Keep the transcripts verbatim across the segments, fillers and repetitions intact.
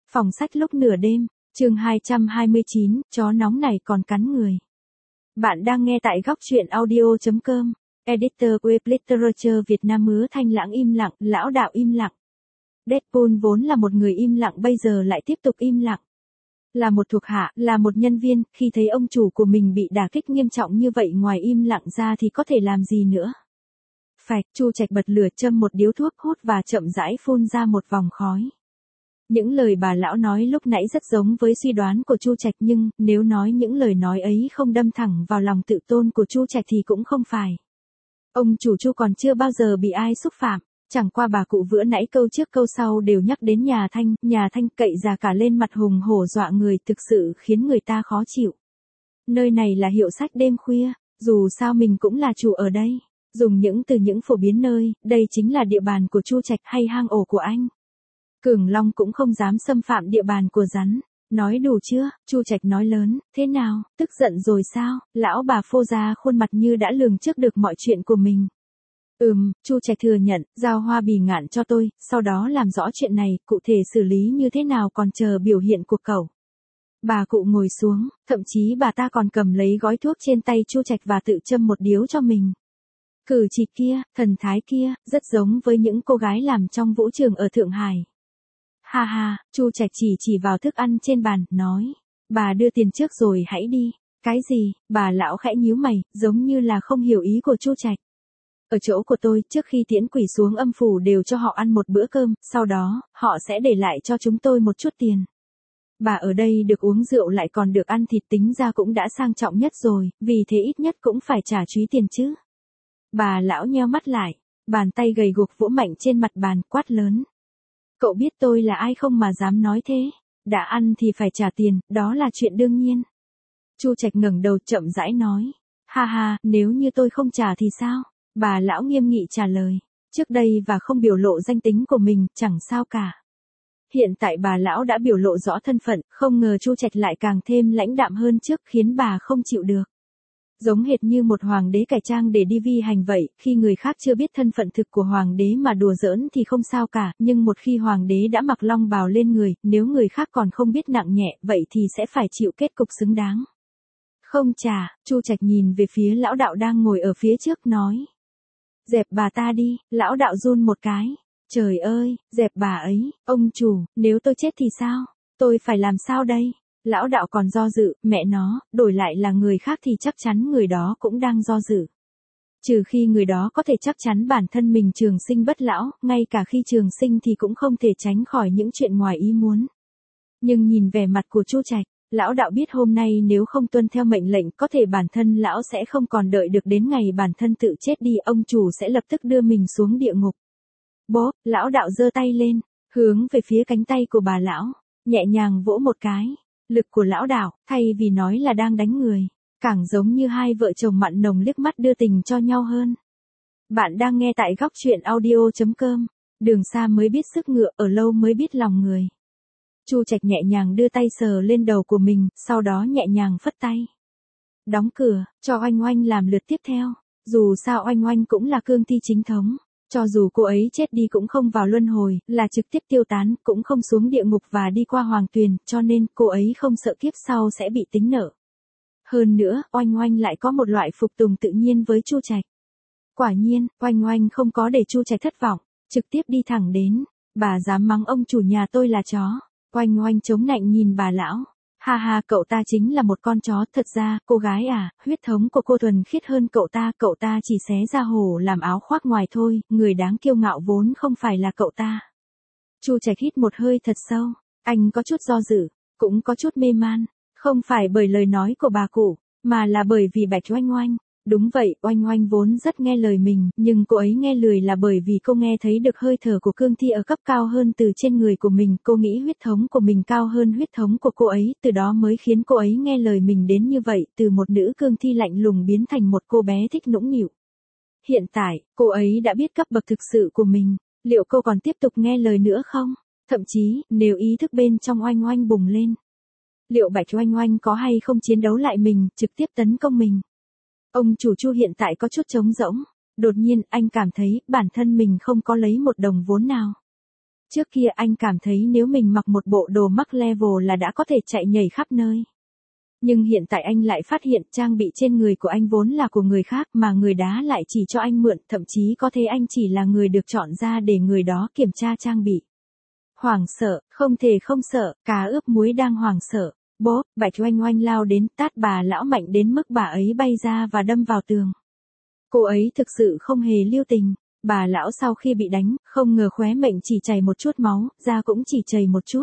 Phòng sách lúc nửa đêm, chương hai trăm hai mươi chín, chó nóng này còn cắn người. Bạn đang nghe tại góc truyện audio chấm com. Editor Web Literature Việt Nam. Mứa Thanh Lãng im lặng, lão đạo im lặng. Deadpool vốn là một người im lặng bây giờ lại tiếp tục im lặng. Là một thuộc hạ, là một nhân viên, khi thấy ông chủ của mình bị đả kích nghiêm trọng như vậy ngoài im lặng ra thì có thể làm gì nữa. Phạch, Chu Trạch bật lửa châm một điếu thuốc hút và chậm rãi phun ra một vòng khói. Những lời bà lão nói lúc nãy rất giống với suy đoán của Chu Trạch, nhưng nếu nói những lời nói ấy không đâm thẳng vào lòng tự tôn của Chu Trạch thì cũng không phải. Ông chủ Chu còn chưa bao giờ bị ai xúc phạm, chẳng qua bà cụ vừa nãy câu trước câu sau đều nhắc đến nhà Thanh, nhà Thanh cậy già cả lên mặt hùng hổ dọa người, thực sự khiến người ta khó chịu. Nơi này là hiệu sách đêm khuya, dù sao mình cũng là chủ ở đây, dùng những từ những phổ biến nơi, đây chính là địa bàn của Chu Trạch hay hang ổ của anh. Cường Long cũng không dám xâm phạm địa bàn của rắn. Nói đủ chưa? Chu Trạch nói lớn, thế nào, tức giận rồi sao? Lão bà phô ra khuôn mặt như đã lường trước được mọi chuyện của mình. Ừm, Chu Trạch thừa nhận, giao Hoa Bì Ngạn cho tôi, sau đó làm rõ chuyện này, cụ thể xử lý như thế nào còn chờ biểu hiện của cậu. Bà cụ ngồi xuống, thậm chí bà ta còn cầm lấy gói thuốc trên tay Chu Trạch và tự châm một điếu cho mình. Cử chỉ kia, thần thái kia, rất giống với những cô gái làm trong vũ trường ở Thượng Hải. Ha ha, Chu Trạch chỉ chỉ vào thức ăn trên bàn, nói, bà đưa tiền trước rồi hãy đi. Cái gì? Bà lão khẽ nhíu mày, giống như là không hiểu ý của Chu Trạch. Ở chỗ của tôi, trước khi tiễn quỷ xuống âm phủ đều cho họ ăn một bữa cơm, sau đó, họ sẽ để lại cho chúng tôi một chút tiền. Bà ở đây được uống rượu lại còn được ăn thịt, tính ra cũng đã sang trọng nhất rồi, vì thế ít nhất cũng phải trả chúy tiền chứ. Bà lão nheo mắt lại, bàn tay gầy guộc vỗ mạnh trên mặt bàn, quát lớn. Cậu biết tôi là ai không mà dám nói thế? Đã ăn thì phải trả tiền, đó là chuyện đương nhiên. Chu Trạch ngẩng đầu chậm rãi nói. Ha ha, nếu như tôi không trả thì sao? Bà lão nghiêm nghị trả lời. Trước đây và không biểu lộ danh tính của mình, chẳng sao cả. Hiện tại bà lão đã biểu lộ rõ thân phận, không ngờ Chu Trạch lại càng thêm lãnh đạm hơn trước, khiến bà không chịu được. Giống hệt như một hoàng đế cải trang để đi vi hành vậy, khi người khác chưa biết thân phận thực của hoàng đế mà đùa giỡn thì không sao cả, nhưng một khi hoàng đế đã mặc long bào lên người, nếu người khác còn không biết nặng nhẹ, vậy thì sẽ phải chịu kết cục xứng đáng. Không trả, Chu Trạch nhìn về phía lão đạo đang ngồi ở phía trước nói. Dẹp bà ta đi, lão đạo run một cái. Trời ơi, dẹp bà ấy, ông chủ, nếu tôi chết thì sao? Tôi phải làm sao đây? Lão đạo còn do dự, mẹ nó, đổi lại là người khác thì chắc chắn người đó cũng đang do dự. Trừ khi người đó có thể chắc chắn bản thân mình trường sinh bất lão, ngay cả khi trường sinh thì cũng không thể tránh khỏi những chuyện ngoài ý muốn. Nhưng nhìn vẻ mặt của Chu Trạch, lão đạo biết hôm nay nếu không tuân theo mệnh lệnh có thể bản thân lão sẽ không còn đợi được đến ngày bản thân tự chết đi, ông chủ sẽ lập tức đưa mình xuống địa ngục. Bốp, lão đạo giơ tay lên, hướng về phía cánh tay của bà lão, nhẹ nhàng vỗ một cái. Lực của lão đạo, thay vì nói là đang đánh người, càng giống như hai vợ chồng mặn nồng liếc mắt đưa tình cho nhau hơn. Bạn đang nghe tại góc truyện audio chấm com. Đường xa mới biết sức ngựa, ở lâu mới biết lòng người. Chu Trạch nhẹ nhàng đưa tay sờ lên đầu của mình, sau đó nhẹ nhàng phất tay. Đóng cửa, cho Oanh Oanh làm lượt tiếp theo. Dù sao Oanh Oanh cũng là cương thi chính thống. Cho dù cô ấy chết đi cũng không vào luân hồi, là trực tiếp tiêu tán, cũng không xuống địa ngục và đi qua hoàng tuyền, cho nên cô ấy không sợ kiếp sau sẽ bị tính nợ. Hơn nữa, Oanh Oanh lại có một loại phục tùng tự nhiên với Chu Trạch. Quả nhiên, Oanh Oanh không có để Chu Trạch thất vọng, trực tiếp đi thẳng đến. Bà dám mắng ông chủ nhà tôi là chó. Oanh Oanh chống nạnh nhìn bà lão. Ha ha, cậu ta chính là một con chó, thật ra, cô gái à, huyết thống của cô thuần khiết hơn cậu ta, cậu ta chỉ xé ra hổ làm áo khoác ngoài thôi, người đáng kiêu ngạo vốn không phải là cậu ta. Chu Trạch hít một hơi thật sâu, anh có chút do dự, cũng có chút mê man, không phải bởi lời nói của bà cụ, mà là bởi vì Bạch Oanh Oanh. Đúng vậy, Oanh Oanh vốn rất nghe lời mình, nhưng cô ấy nghe lười là bởi vì cô nghe thấy được hơi thở của cương thi ở cấp cao hơn từ trên người của mình, cô nghĩ huyết thống của mình cao hơn huyết thống của cô ấy, từ đó mới khiến cô ấy nghe lời mình đến như vậy, từ một nữ cương thi lạnh lùng biến thành một cô bé thích nũng nịu. Hiện tại, cô ấy đã biết cấp bậc thực sự của mình, liệu cô còn tiếp tục nghe lời nữa không? Thậm chí, nếu ý thức bên trong Oanh Oanh bùng lên, liệu Bạch Oanh Oanh có hay không chiến đấu lại mình, trực tiếp tấn công mình? Ông chủ Chu hiện tại có chút trống rỗng, đột nhiên anh cảm thấy bản thân mình không có lấy một đồng vốn nào. Trước kia anh cảm thấy nếu mình mặc một bộ đồ mắc level là đã có thể chạy nhảy khắp nơi. Nhưng hiện tại anh lại phát hiện trang bị trên người của anh vốn là của người khác mà người đó lại chỉ cho anh mượn, thậm chí có thể anh chỉ là người được chọn ra để người đó kiểm tra trang bị. Hoảng sợ, không thể không sợ, cá ướp muối đang hoảng sợ. Bốp, Bạch Oanh Oanh lao đến tát bà lão mạnh đến mức bà ấy bay ra và đâm vào tường. Cô ấy thực sự không hề lưu tình. Bà lão sau khi bị đánh, không ngờ khóe miệng chỉ chảy một chút máu, da cũng chỉ chảy một chút.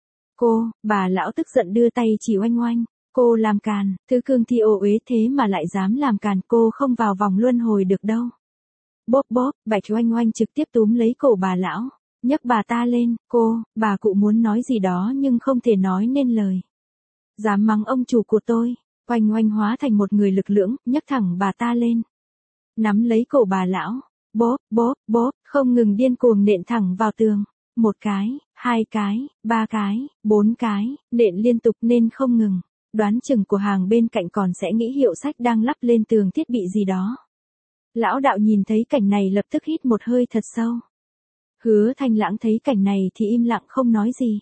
Cô, bà lão tức giận đưa tay chỉ Oanh Oanh. Cô làm càn, thứ cương thi ô uế thế mà lại dám làm càn, cô không vào vòng luân hồi được đâu. Bốp bốp, Bạch Oanh Oanh trực tiếp túm lấy cổ bà lão, nhấc bà ta lên. Cô, bà cụ muốn nói gì đó nhưng không thể nói nên lời. Dám mắng ông chủ của tôi. Oanh Oanh hóa thành một người lực lưỡng, nhấc thẳng bà ta lên. Nắm lấy cổ bà lão. Bốp, bốp, bốp, không ngừng điên cuồng nện thẳng vào tường. Một cái, hai cái, ba cái, bốn cái, nện liên tục nên không ngừng. Đoán chừng của hàng bên cạnh còn sẽ nghĩ hiệu sách đang lắp lên tường thiết bị gì đó. Lão đạo nhìn thấy cảnh này lập tức hít một hơi thật sâu. Hứa Thanh Lãng thấy cảnh này thì im lặng không nói gì.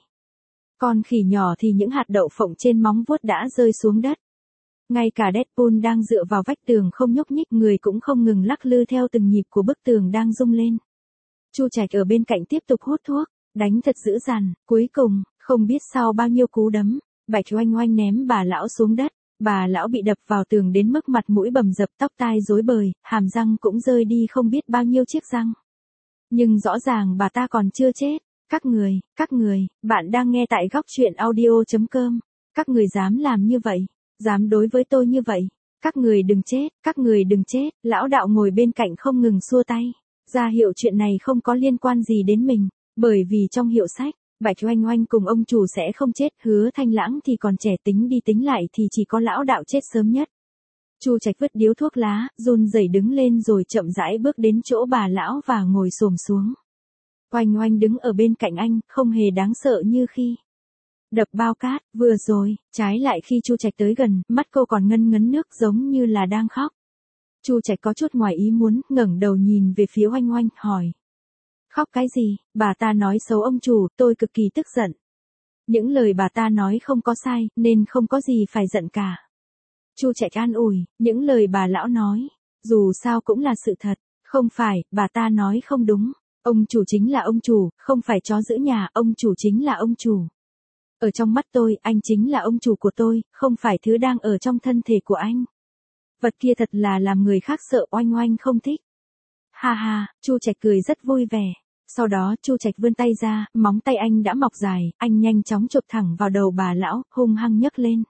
Con khỉ nhỏ thì những hạt đậu phộng trên móng vuốt đã rơi xuống đất. Ngay cả Deadpool đang dựa vào vách tường không nhúc nhích, người cũng không ngừng lắc lư theo từng nhịp của bức tường đang rung lên. Chu Trạch ở bên cạnh tiếp tục hút thuốc, đánh thật dữ dằn, cuối cùng, không biết sau bao nhiêu cú đấm, Bạch Oanh Oanh ném bà lão xuống đất, bà lão bị đập vào tường đến mức mặt mũi bầm dập, tóc tai rối bời, hàm răng cũng rơi đi không biết bao nhiêu chiếc răng. Nhưng rõ ràng bà ta còn chưa chết. Các người, các người, bạn đang nghe tại góc truyện audio chấm com. Các người dám làm như vậy, dám đối với tôi như vậy. Các người đừng chết, các người đừng chết. Lão đạo ngồi bên cạnh không ngừng xua tay, ra hiệu chuyện này không có liên quan gì đến mình, bởi vì trong hiệu sách, Bạch Oanh Oanh cùng ông chủ sẽ không chết, Hứa Thanh Lãng thì còn trẻ, tính đi tính lại thì chỉ có lão đạo chết sớm nhất. Chu Trạch vứt điếu thuốc lá, run rẩy đứng lên rồi chậm rãi bước đến chỗ bà lão và ngồi xổm xuống. Oanh Oanh đứng ở bên cạnh anh, không hề đáng sợ như khi đập bao cát vừa rồi, trái lại khi Chu Trạch tới gần, mắt cô còn ngân ngấn nước giống như là đang khóc. Chu Trạch có chút ngoài ý muốn, ngẩng đầu nhìn về phía Oanh Oanh, hỏi. Khóc cái gì? Bà ta nói xấu ông chủ, tôi cực kỳ tức giận. Những lời bà ta nói không có sai, nên không có gì phải giận cả. Chu Trạch an ủi, những lời bà lão nói, dù sao cũng là sự thật, không phải, bà ta nói không đúng. Ông chủ chính là ông chủ, không phải chó giữ nhà, ông chủ chính là ông chủ. Ở trong mắt tôi, anh chính là ông chủ của tôi, không phải thứ đang ở trong thân thể của anh. Vật kia thật là làm người khác sợ. Oanh Oanh không thích. Ha ha, Chu Trạch cười rất vui vẻ. Sau đó Chu Trạch vươn tay ra, móng tay anh đã mọc dài, anh nhanh chóng chụp thẳng vào đầu bà lão, hung hăng nhấc lên.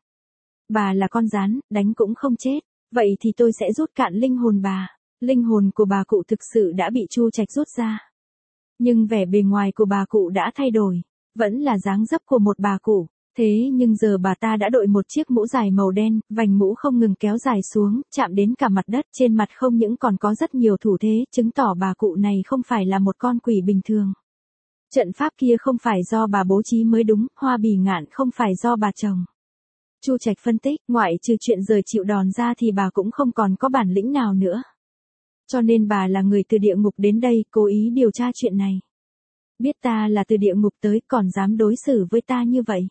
Bà là con rắn, đánh cũng không chết, vậy thì tôi sẽ rút cạn linh hồn bà. Linh hồn của bà cụ thực sự đã bị Chu Trạch rút ra. Nhưng vẻ bề ngoài của bà cụ đã thay đổi, vẫn là dáng dấp của một bà cụ. Thế nhưng giờ bà ta đã đội một chiếc mũ dài màu đen, vành mũ không ngừng kéo dài xuống, chạm đến cả mặt đất, trên mặt không những còn có rất nhiều thủ thế, chứng tỏ bà cụ này không phải là một con quỷ bình thường. Trận pháp kia không phải do bà bố trí mới đúng, Hoa Bì Ngạn không phải do bà trồng. Chu Trạch phân tích, ngoại trừ chuyện rời chịu đòn ra thì bà cũng không còn có bản lĩnh nào nữa. Cho nên bà là người từ địa ngục đến đây, cố ý điều tra chuyện này. Biết ta là từ địa ngục tới, còn dám đối xử với ta như vậy.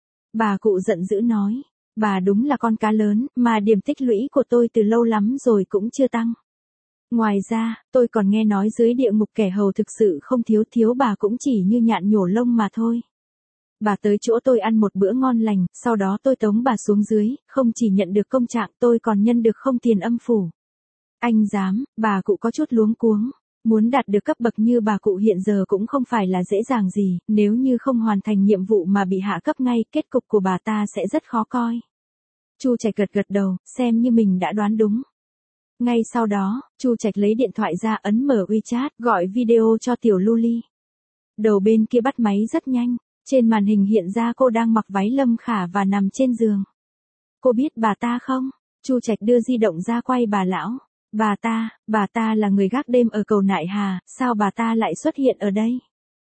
Bà cụ giận dữ nói, bà đúng là con cá lớn, mà điểm tích lũy của tôi từ lâu lắm rồi cũng chưa tăng. Ngoài ra, tôi còn nghe nói dưới địa ngục kẻ hầu thực sự không thiếu, thiếu bà cũng chỉ như nhạn nhổ lông mà thôi. Bà tới chỗ tôi ăn một bữa ngon lành, sau đó tôi tống bà xuống dưới, không chỉ nhận được công trạng, tôi còn nhân được không tiền âm phủ. Anh dám, bà cụ có chút luống cuống. Muốn đạt được cấp bậc như bà cụ hiện giờ cũng không phải là dễ dàng gì, nếu như không hoàn thành nhiệm vụ mà bị hạ cấp ngay, kết cục của bà ta sẽ rất khó coi. Chu Trạch gật gật đầu, xem như mình đã đoán đúng. Ngay sau đó, Chu Trạch lấy điện thoại ra, ấn mở WeChat, gọi video cho Tiểu Luli. Đầu bên kia bắt máy rất nhanh, trên màn hình hiện ra cô đang mặc váy Lâm Khả và nằm trên giường. Cô biết bà ta không? Chu Trạch đưa di động ra quay bà lão. Bà ta, bà ta là người gác đêm ở cầu Nại Hà, sao bà ta lại xuất hiện ở đây?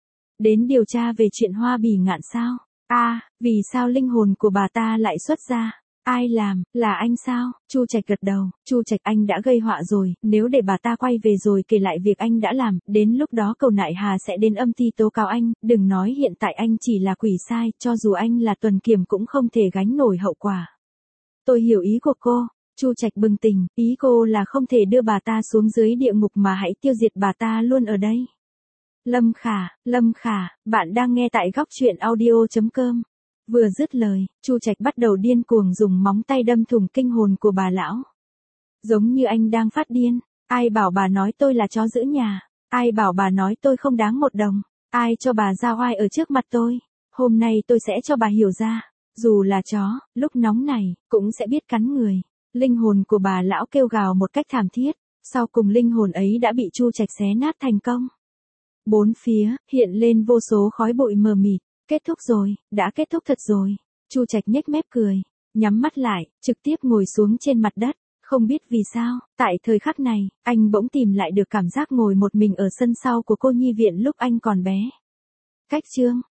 Đến điều tra về chuyện Hoa Bì Ngạn sao? À, vì sao linh hồn của bà ta lại xuất ra? Ai làm, là anh sao? Chu Trạch gật đầu, Chu Trạch anh đã gây họa rồi, nếu để bà ta quay về rồi kể lại việc anh đã làm, đến lúc đó Cầu Nại Hà sẽ đến âm ty tố cáo anh, đừng nói hiện tại anh chỉ là quỷ sai, cho dù anh là tuần kiểm cũng không thể gánh nổi hậu quả. Tôi hiểu ý của cô. Chu Trạch bừng tỉnh, ý cô là không thể đưa bà ta xuống dưới địa ngục mà hãy tiêu diệt bà ta luôn ở đây. Lâm Khả, Lâm Khả, bạn đang nghe tại góc truyện audio chấm com. Vừa dứt lời, Chu Trạch bắt đầu điên cuồng dùng móng tay đâm thủng kinh hồn của bà lão. Giống như anh đang phát điên, ai bảo bà nói tôi là chó giữ nhà, ai bảo bà nói tôi không đáng một đồng, ai cho bà ra oai ở trước mặt tôi, hôm nay tôi sẽ cho bà hiểu ra, dù là chó, lúc nóng này, cũng sẽ biết cắn người. Linh hồn của bà lão kêu gào một cách thảm thiết, sau cùng linh hồn ấy đã bị Chu Trạch xé nát thành công. Bốn phía, hiện lên vô số khói bụi mờ mịt. Kết thúc rồi, đã kết thúc thật rồi. Chu Trạch nhếch mép cười, nhắm mắt lại, trực tiếp ngồi xuống trên mặt đất. Không biết vì sao, tại thời khắc này, anh bỗng tìm lại được cảm giác ngồi một mình ở sân sau của cô nhi viện lúc anh còn bé. Cách chương